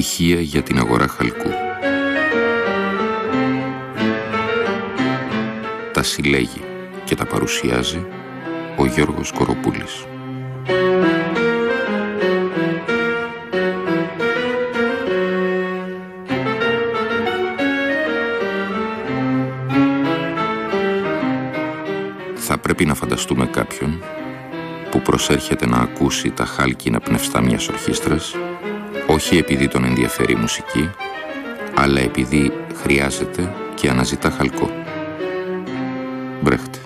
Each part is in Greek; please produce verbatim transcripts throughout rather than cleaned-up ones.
Στοιχεία για την αγορά χαλκού. Τα συλλέγει και τα παρουσιάζει ο Γιώργος Κοροπούλης. Θα πρέπει να φανταστούμε κάποιον που προσέρχεται να ακούσει τα χάλκινα πνευστά μιας ορχήστρας, όχι επειδή τον ενδιαφέρει η μουσική, αλλά επειδή χρειάζεται και αναζητά χαλκό. Μπρέχτε.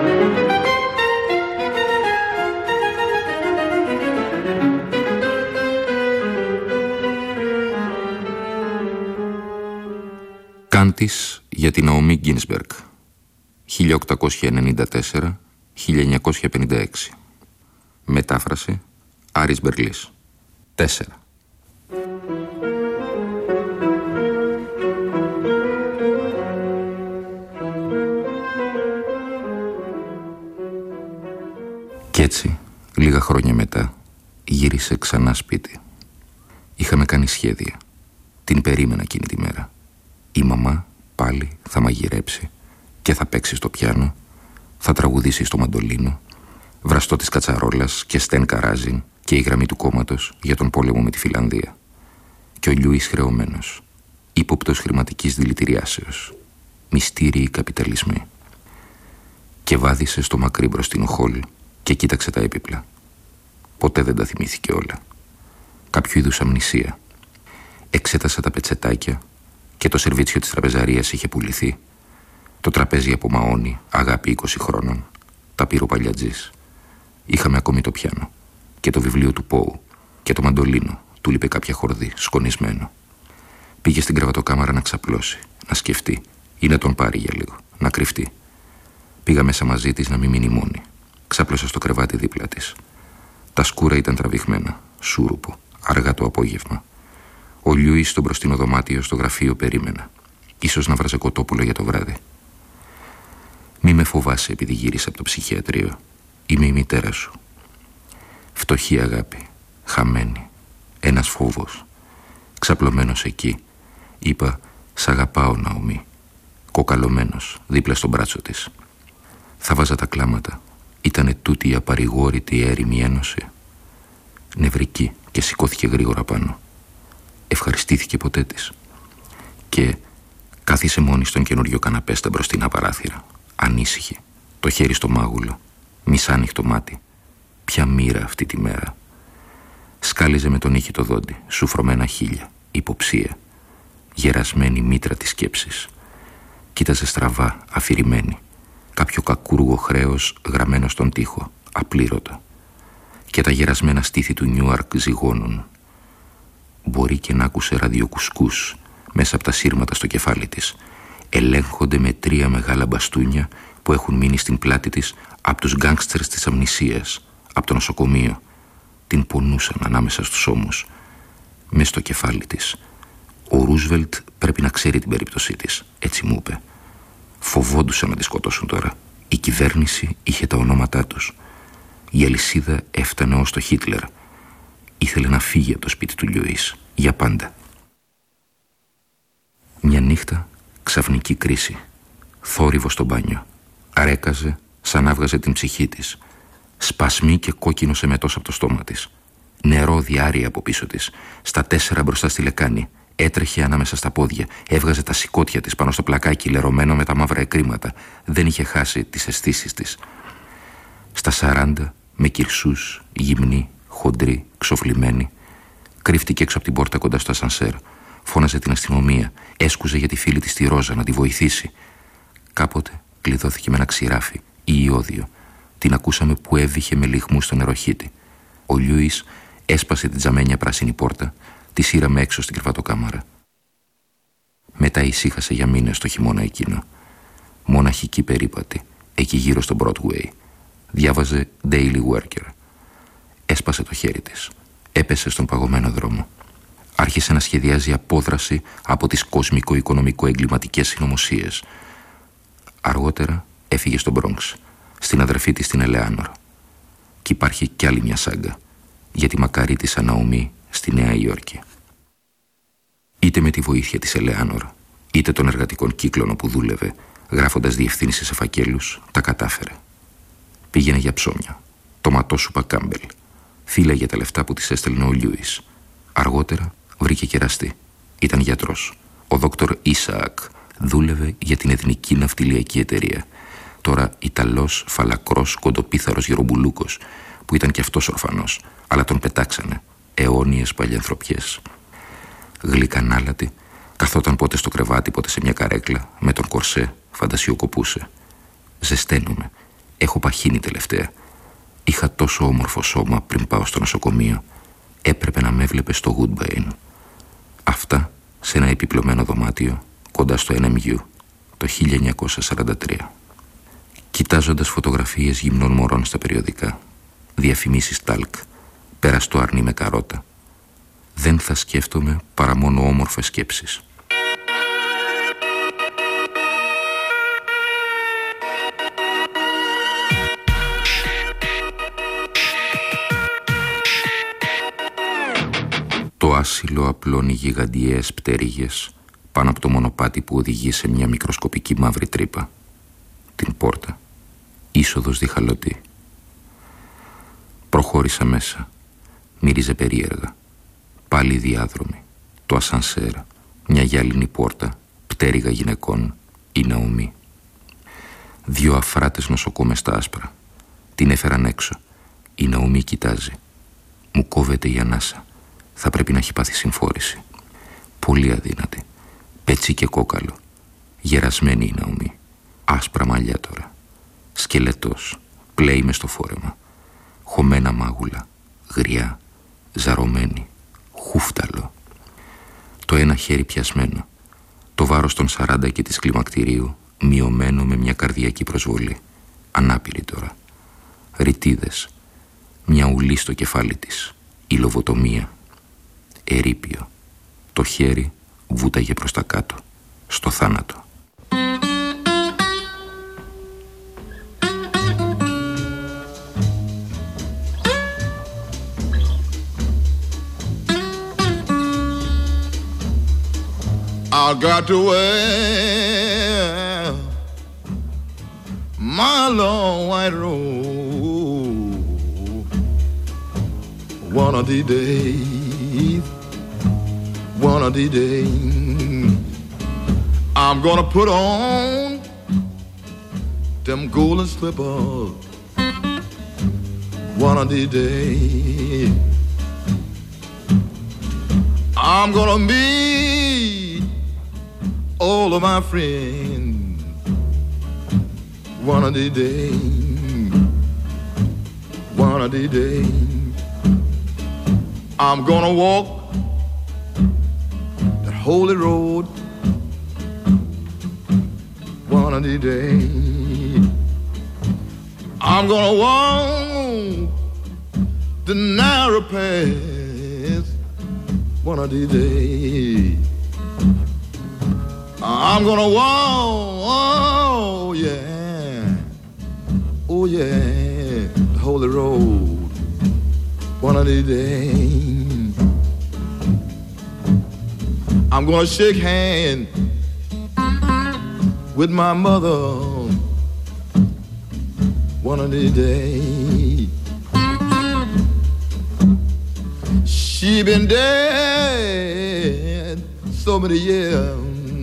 Κάντις για την Ναομί Γκίνσμπεργκ, χίλια οκτακόσια ενενήντα τέσσερα με χίλια εννιακόσια πενήντα έξι. Μετάφραση Άρης Μπερλής. Τέσσερα. Κι έτσι, λίγα χρόνια μετά, γύρισε ξανά σπίτι. Είχαμε κάνει σχέδια. Την περίμενα εκείνη τη μέρα. Η μαμά πάλι θα μαγειρέψει και θα παίξει στο πιάνο, θα τραγουδήσει στο μαντολίνο, βραστό της κατσαρόλας και Στεν Καράζιν και η γραμμή του κόμματος για τον πόλεμο με τη Φιλανδία. Και ο Λιούις χρεωμένος, ύποπτος χρηματικής δηλητηριάσεως, μυστήριοι καπιταλισμοί. Και βάδισε στο μακρύ μπροστινό χολ και κοίταξε τα έπιπλα. Ποτέ δεν τα θυμήθηκε όλα. Κάποιο είδους αμνησία. Εξέτασε τα πετσετάκια και το σερβίτσιο της τραπεζαρίας είχε πουληθεί. Το τραπέζι από μαόνι, αγάπη είκοσι χρόνων. Τα πήρε ο παλιατζής. Είχαμε ακόμη το πιάνο και το βιβλίο του Πόου και το μαντολίνο. Του λείπε κάποια χορδή, σκονισμένο. Πήγε στην κρεβατοκάμαρα να ξαπλώσει, να σκεφτεί ή να τον πάρει για λίγο, να κρυφτεί. Πήγα μέσα μαζί της να μην μείνει μόνη. Ξάπλωσα στο κρεβάτι δίπλα της. Τα σκούρα ήταν τραβηγμένα, σούρουπο, αργά το απόγευμα. Ο Λιούις στο μπροστινό δωμάτιο στο γραφείο περίμενα. Ίσως να βράζε κοτόπουλο για το βράδυ. Μη με φοβάσαι επειδή γύρισα από το ψυχιατρίο. Είμαι η μητέρα σου. Φτωχή αγάπη, χαμένη, ένας φόβος. Ξαπλωμένος εκεί, είπα «Σ' αγαπάω, Ναομί». Κοκαλωμένος, δίπλα στο μπράτσο της. Θα βάζα τα κλάματα. Ήτανε τούτη η απαρηγόρητη έρημη ένωση. Νευρική και σηκώθηκε γρήγορα πάνω. Ευχαριστήθηκε ποτέ της. Και κάθισε μόνη στον καινούριο καναπέ στα μπροστινά παράθυρα. Ανήσυχη, το χέρι στο μάγουλο, μισάνυχτο μάτι. Ποια μοίρα αυτή τη μέρα. Σκάλιζε με τον ήχη το δόντι, σουφρωμένα χείλια, υποψία. Γερασμένη μήτρα της σκέψης. Κοίταζε στραβά, αφηρημένη. Κάποιο κακούργο χρέος γραμμένο στον τοίχο, απλήρωτο. Και τα γερασμένα στήθη του Νιούαρκ ζυγώνουν. Μπορεί και να άκουσε ραδιοκουσκούς μέσα από τα σύρματα στο κεφάλι της. Ελέγχονται με τρία μεγάλα μπαστούνια που έχουν μείνει στην πλάτη της από τους γκάνγκστερς της αμνησίας, από το νοσοκομείο. Την πονούσαν ανάμεσα στους ώμους. Μες στο κεφάλι της. Ο Ρούσβελτ πρέπει να ξέρει την περίπτωσή της, έτσι μου είπε. Φοβόντουσαν να τη σκοτώσουν τώρα. Η κυβέρνηση είχε τα ονόματά τους. Η αλυσίδα έφτανε ως το Χίτλερ. Ήθελε να φύγει από το σπίτι του Λιούις, για πάντα. Μια νύχτα, ξαφνική κρίση. Θόρυβο στο μπάνιο. Αρέκαζε, σαν άβγαζε την ψυχή της. Σπασμοί και κόκκινο σεμετός από το στόμα της. Νερό διάρρεια από πίσω της. Στα τέσσερα μπροστά στη λεκάνη. Έτρεχε ανάμεσα στα πόδια. Έβγαζε τα σηκώτια της πάνω στο πλακάκι, λερωμένο με τα μαύρα εκρήματα. Δεν είχε χάσει τις αισθήσεις της. Στα σαράντα, με κυρσούς, γυμνή, χοντρή, ξοφλημένη, κρύφτηκε έξω από την πόρτα κοντά στο ασανσέρ. Φώναζε την αστυνομία. Έσκουζε για τη φίλη της τη Ρόζα να τη βοηθήσει. Κάποτε κλειδώθηκε με ένα ξηράφι ή ιόδιο. Την ακούσαμε που έβηχε με λιχμού στο νεροχύτη. Ο Λιούις έσπασε την τζαμένια πράσινη πόρτα. Τη σύραμε έξω στην κρεβατοκάμαρα. Μετά ησύχασε για μήνες το χειμώνα εκείνο. Μοναχική περίπατη, εκεί γύρω στο Broadway. Διάβαζε Daily Worker. Έσπασε το χέρι της. Έπεσε στον παγωμένο δρόμο. Άρχισε να σχεδιάζει απόδραση από τις κοσμικο-οικονομικο-εγκληματικές συνωμοσίες. Αργότερα έφυγε στο Μπρόγκς, στην αδερφή της την Ελεάνορ. Και υπάρχει κι άλλη μια σάγκα για τη μακαρίτισσα Ναομί στη Νέα Υόρκη. Είτε με τη βοήθεια της Ελεάνορ, είτε των εργατικών κύκλων όπου δούλευε, γράφοντας διευθύνσεις σε φακέλους, τα κατάφερε. Πήγαινε για ψώμια, τοματόσουπα Κάμπελ, φύλαγε τα λεφτά που της έστελνε ο Λιούις. Αργότερα βρήκε κεραστή. Ήταν γιατρός. Ο δόκτωρ Ισαάκ δούλευε για την Εθνική Ναυτιλιακή Εταιρεία. Τώρα Ιταλός, φαλακρός, κοντοπίθαρος γερομπουλούκος, που ήταν κι αυτός ορφανός, αλλά τον πετάξανε. Αιώνιες παλιανθρωπιές. Γλυκανάλατη, καθόταν πότε στο κρεβάτι, πότε σε μια καρέκλα, με τον κορσέ, φαντασιοκοπούσε. Ζεσταίνομαι. Έχω παχύνει τελευταία. Είχα τόσο όμορφο σώμα πριν πάω στο νοσοκομείο. Έπρεπε να με έβλεπε στο Woodbine. Αυτά σε ένα επιπλωμένο δωμάτιο κοντά στο Εν Εμ Γιου το χίλια εννιακόσια σαράντα τρία. Κοιτάζοντας φωτογραφίες γυμνών μωρών στα περιοδικά, διαφημίσεις τάλκ, περαστό αρνί με καρότα, δεν θα σκέφτομαι παρά μόνο όμορφες σκέψεις. Το άσυλο απλώνει γιγαντιαίες πτέρυγες πάνω από το μονοπάτι που οδηγεί σε μια μικροσκοπική μαύρη τρύπα. Την πόρτα. Είσοδος διχαλωτή. Προχώρησα μέσα. Μύριζε περίεργα. Πάλι διάδρομοι. Το ασανσέρ. Μια γυάλινη πόρτα. Πτέρυγα γυναικών. Η Ναομή. Δυο αφράτες νοσοκόμες στα άσπρα. Την έφεραν έξω. Η Ναομή κοιτάζει. Μου κόβεται η ανάσα. Θα πρέπει να έχει πάθει συμφόρηση. Πολύ αδύνατη. Πετσί και κόκαλο. Γερασμένη η Ναομή. Άσπρα μαλλιά τώρα. Σκελετός. Πλέει μες στο φόρεμα. Χωμένα μάγουλα. Γριά. Ζαρωμένη. Χούφταλο. Το ένα χέρι πιασμένο. Το βάρος των σαράντα και της κλιμακτηρίου μειωμένο με μια καρδιακή προσβολή. Ανάπηρη τώρα. Ρητίδες. Μια ουλή στο κεφάλι της. Η λοβοτομία. Ερείπιο. Το χέρι βούταγε προς τα κάτω. Στο θάνατο. I got to wear my long white robe one of these days, one of these days. I'm gonna put on them golden slippers one of these days. I'm gonna meet all of my friends one of these days, one of these days. I'm gonna walk that holy road one of these days. I'm gonna walk the narrow path one of these days. I'm gonna walk, oh yeah, oh yeah, the holy road one of these days. I'm gonna shake hands with my mother one of these days. She been dead so many years,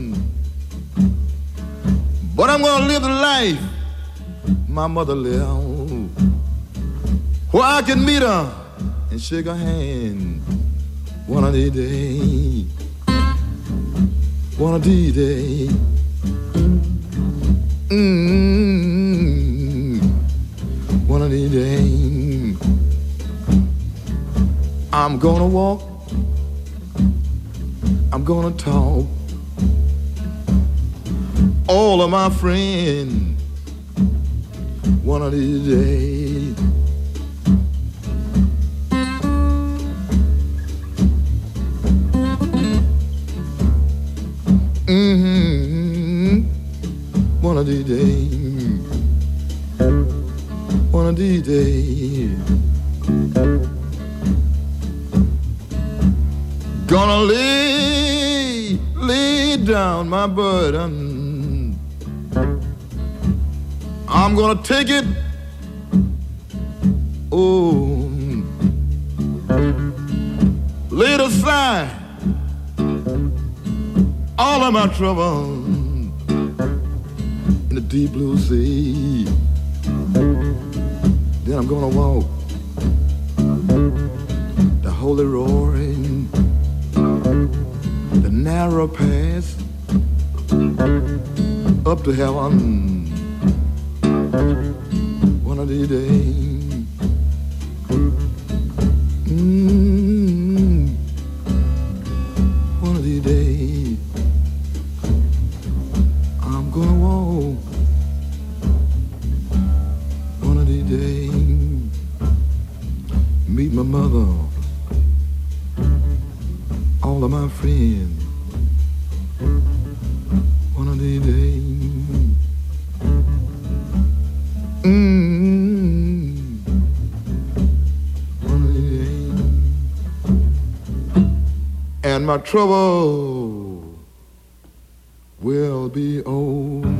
but I'm gonna live the life my mother lived, where I can meet her and shake her hand one of these days, one of these days. Mm-hmm. One of these days I'm gonna walk, I'm gonna talk all of my friends one of these days. Mm-hmm. One of these days, one of these days, gonna live down my burden. I'm gonna take it, oh, lay it aside, all of my troubles in the deep blue sea. Then I'm gonna walk the holy roaring, the narrow path up to heaven. One of these days, mm, one of these days, I'm gonna walk. One of these days, meet my mother, all of my friends. One of these days. Mm-hmm. One of these days. And my trouble will be over.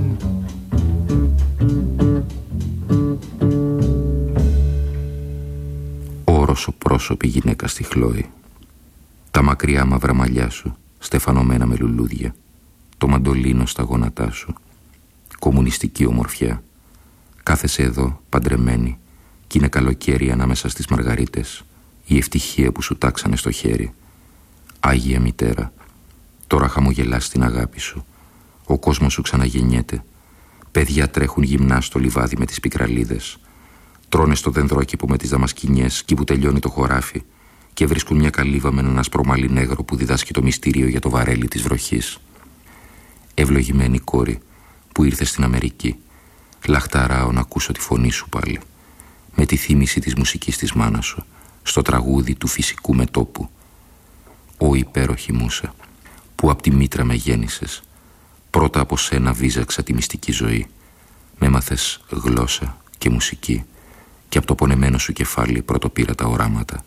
Οροσοπρόσωπη γυναίκα στη Χλόη, τα μακριά μαύρα μαλλιά σου στεφανωμένα με λουλούδια, το μαντολίνο στα γόνατά σου, κομμουνιστική ομορφιά. Κάθεσαι εδώ παντρεμένη κι είναι καλοκαίρι ανάμεσα στις μαργαρίτες, η ευτυχία που σου τάξανε στο χέρι. Άγια μητέρα, τώρα χαμογελάς την αγάπη σου, ο κόσμος σου ξαναγεννιέται, παιδιά τρέχουν γυμνά στο λιβάδι με τις πικραλίδες, τρώνε στο δενδρόκηπο με τις δαμασκηνιές κι που τελειώνει το χωράφι και βρίσκουν μια καλύβα με έναν ασπρομαλί νέγρο που διδάσκει το μυστήριο για το βαρέλι της βροχής. Ευλογημένη κόρη που ήρθε στην Αμερική, λαχταράω να ακούσω τη φωνή σου πάλι, με τη θύμηση της μουσικής της μάνας σου, στο τραγούδι του φυσικού μετόπου. Ω υπέροχη μούσα, που απ' τη μήτρα με γέννησες, πρώτα από σένα βίζαξα τη μυστική ζωή, με μάθες γλώσσα και μουσική και απ' το πονεμένο σου κεφάλι πρωτοπήρα τα οράματα.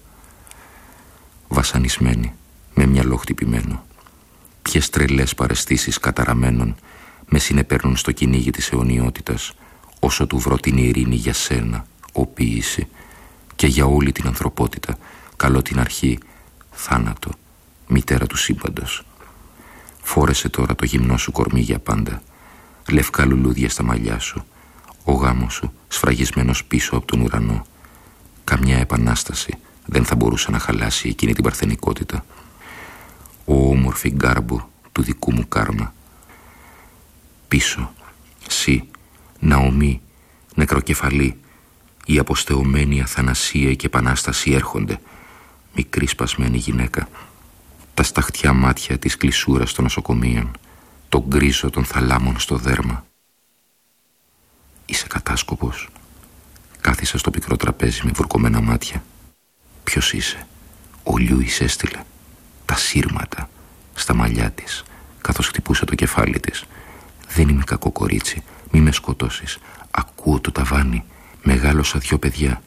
Βασανισμένη, με μυαλό χτυπημένο, ποιες τρελές παραισθήσεις καταραμένων με συνεπέρνουν στο κυνήγι της αιωνιότητας, όσο του βρω την ειρήνη για σένα, ο ποίηση, και για όλη την ανθρωπότητα, καλώ την αρχή, θάνατο, μητέρα του σύμπαντος. Φόρεσε τώρα το γυμνό σου κορμί για πάντα, λευκά λουλούδια στα μαλλιά σου, ο γάμος σου σφραγισμένος πίσω από τον ουρανό. Καμιά επανάσταση δεν θα μπορούσε να χαλάσει εκείνη την παρθενικότητα. Ο όμορφη γκάρμπο του δικού μου κάρμα. Πίσω, σι, Ναομή, νεκροκεφαλή, η αποστεωμένη αθανασία και επανάσταση έρχονται, μικρή σπασμένη γυναίκα. Τα σταχτιά μάτια της κλεισούρας των νοσοκομείων, το γκρίζο των θαλάμων στο δέρμα. Είσαι κατάσκοπος. Κάθισα στο πικρό τραπέζι με βουρκωμένα μάτια. Ποιος είσαι? Ο Λιούις έστειλε. Τα σύρματα στα μαλλιά της, καθώς χτυπούσε το κεφάλι της. Δεν είμαι κακό κορίτσι, μη με σκοτώσεις. Ακούω το ταβάνι, μεγάλωσα δυο παιδιά.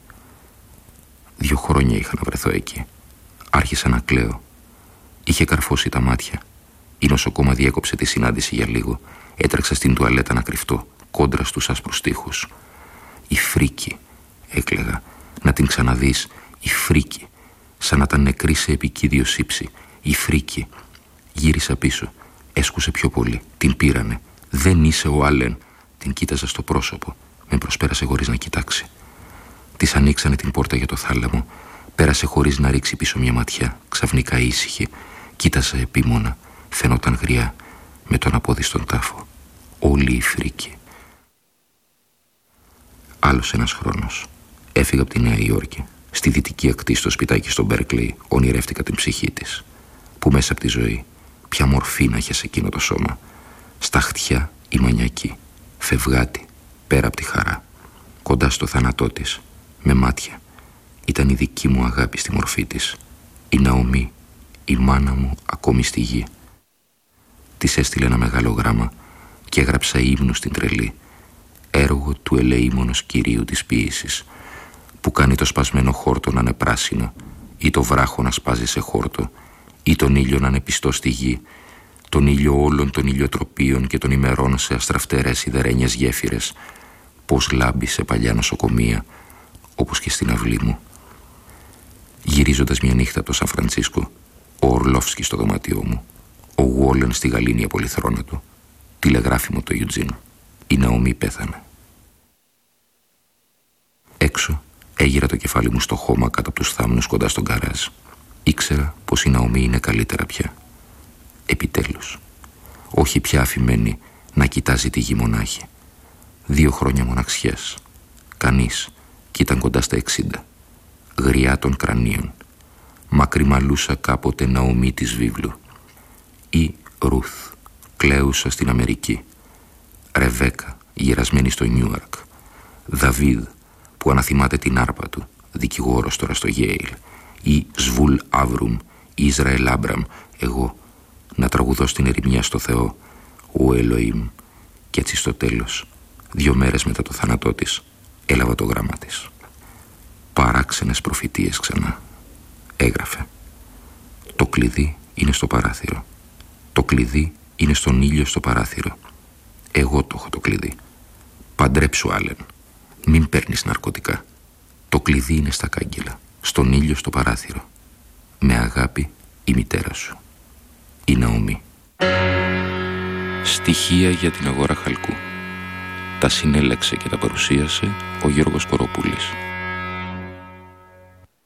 Δυο χρόνια είχα να βρεθώ εκεί. Άρχισα να κλαίω. Είχε καρφώσει τα μάτια. Η νοσοκόμα διέκοψε τη συνάντηση για λίγο. Έτρεξα στην τουαλέτα να κρυφτώ, κόντρα στους άσπρους τοίχους. Η φρίκη, έκλαιγα. Να την ξαναδείς, η φρίκη. Σαν να ήταν νεκρή σε επικίδιο σύψη. Η φρίκη. Γύρισα πίσω. Έσκουσε πιο πολύ. Την πήρανε. Δεν είσαι ο Άλεν. Την κοίταζα στο πρόσωπο. Με προσπέρασε χωρίς να κοιτάξει. Της ανοίξανε την πόρτα για το θάλαμο. Πέρασε χωρίς να ρίξει πίσω μια ματιά. Ξαφνικά ήσυχη. Κοίταζε επίμονα. Φαινόταν γριά. Με τον απόδι στον τάφο. Όλη η φρίκη. Άλλος ένας χρόνος. Έφυγα από τη Νέα Υόρκη. Στη δυτική ακτή στο σπιτάκι στο Μπέρκλεϊ ονειρεύτηκα την ψυχή της. Που μέσα από τη ζωή, ποια μορφή να είχε σε εκείνο το σώμα. Σταχτιά η μανιακή. Φευγάτη, πέρα από τη χαρά. Κοντά στο θάνατό της, με μάτια. Ήταν η δική μου αγάπη στη μορφή της. Η Ναομή, η μάνα μου ακόμη στη γη. Της έστειλε ένα μεγάλο γράμμα και έγραψα ύμνο στην τρελή. Έργο του ελεήμονος κυρίου της ποίησης, που κάνει το σπασμένο χόρτο να είναι πράσινο, ή το βράχο να σπάζει σε χόρτο, ή τον ήλιο να είναι πιστό στη γη, τον ήλιο όλων των ηλιοτροπίων και των ημερών σε αστραφτερές σιδερένιες γέφυρες, πως λάμπει σε παλιά νοσοκομεία, όπως και στην αυλή μου. Γυρίζοντας μια νύχτα από το Σαν Φρανσίσκο, ο Ορλόφσκι στο δωμάτιό μου, ο Γουόλεν στη γαλήνια πολυθρόνα του, τηλεγράφει μου το Ιουτζίν. Η Ναομή πέθανε. Έξω έγειρα το κεφάλι μου στο χώμα κάτω από τους θάμνους κοντά στον γκαράζ. Ήξερα πως η Ναομή είναι καλύτερα πια. Επιτέλους. Όχι πια αφημένη να κοιτάζει τη γη μονάχη. Δύο χρόνια μοναξιές. Κανείς, κι ήταν κοντά στα εξήντα. Γριά των κρανίων. Μακριμαλούσα κάποτε Ναομή της βίβλου. Ή Ρουθ, κλαίουσα στην Αμερική. Ρεβέκα, γυρασμένη στο Νιούαρκ. Δαβίδ, που αναθυμάται την άρπα του, δικηγόρος τώρα στο Γέιλ. Ή Σβούλ Άβρουμ, Ισραήλ Άμπραμ, εγώ, να τραγουδώ στην ερημιά στο Θεό, ο Ελοήμ. Κι έτσι στο τέλος, δύο μέρες μετά το θάνατό της, έλαβα το γράμμα της. Παράξενες προφητείες ξανά. Έγραφε. Το κλειδί είναι στο παράθυρο. Το κλειδί είναι στον ήλιο στο παράθυρο. Εγώ το έχω το κλειδί. Παντρέψου, Άλεν. Μην παίρνεις ναρκωτικά. Το κλειδί είναι στα κάγκελα. Στον ήλιο στο παράθυρο. Με αγάπη, η μητέρα σου. Η Ναομή. Στοιχεία για την αγορά χαλκού. Τα συνέλεξε και τα παρουσίασε ο Γιώργος Κοροπούλης.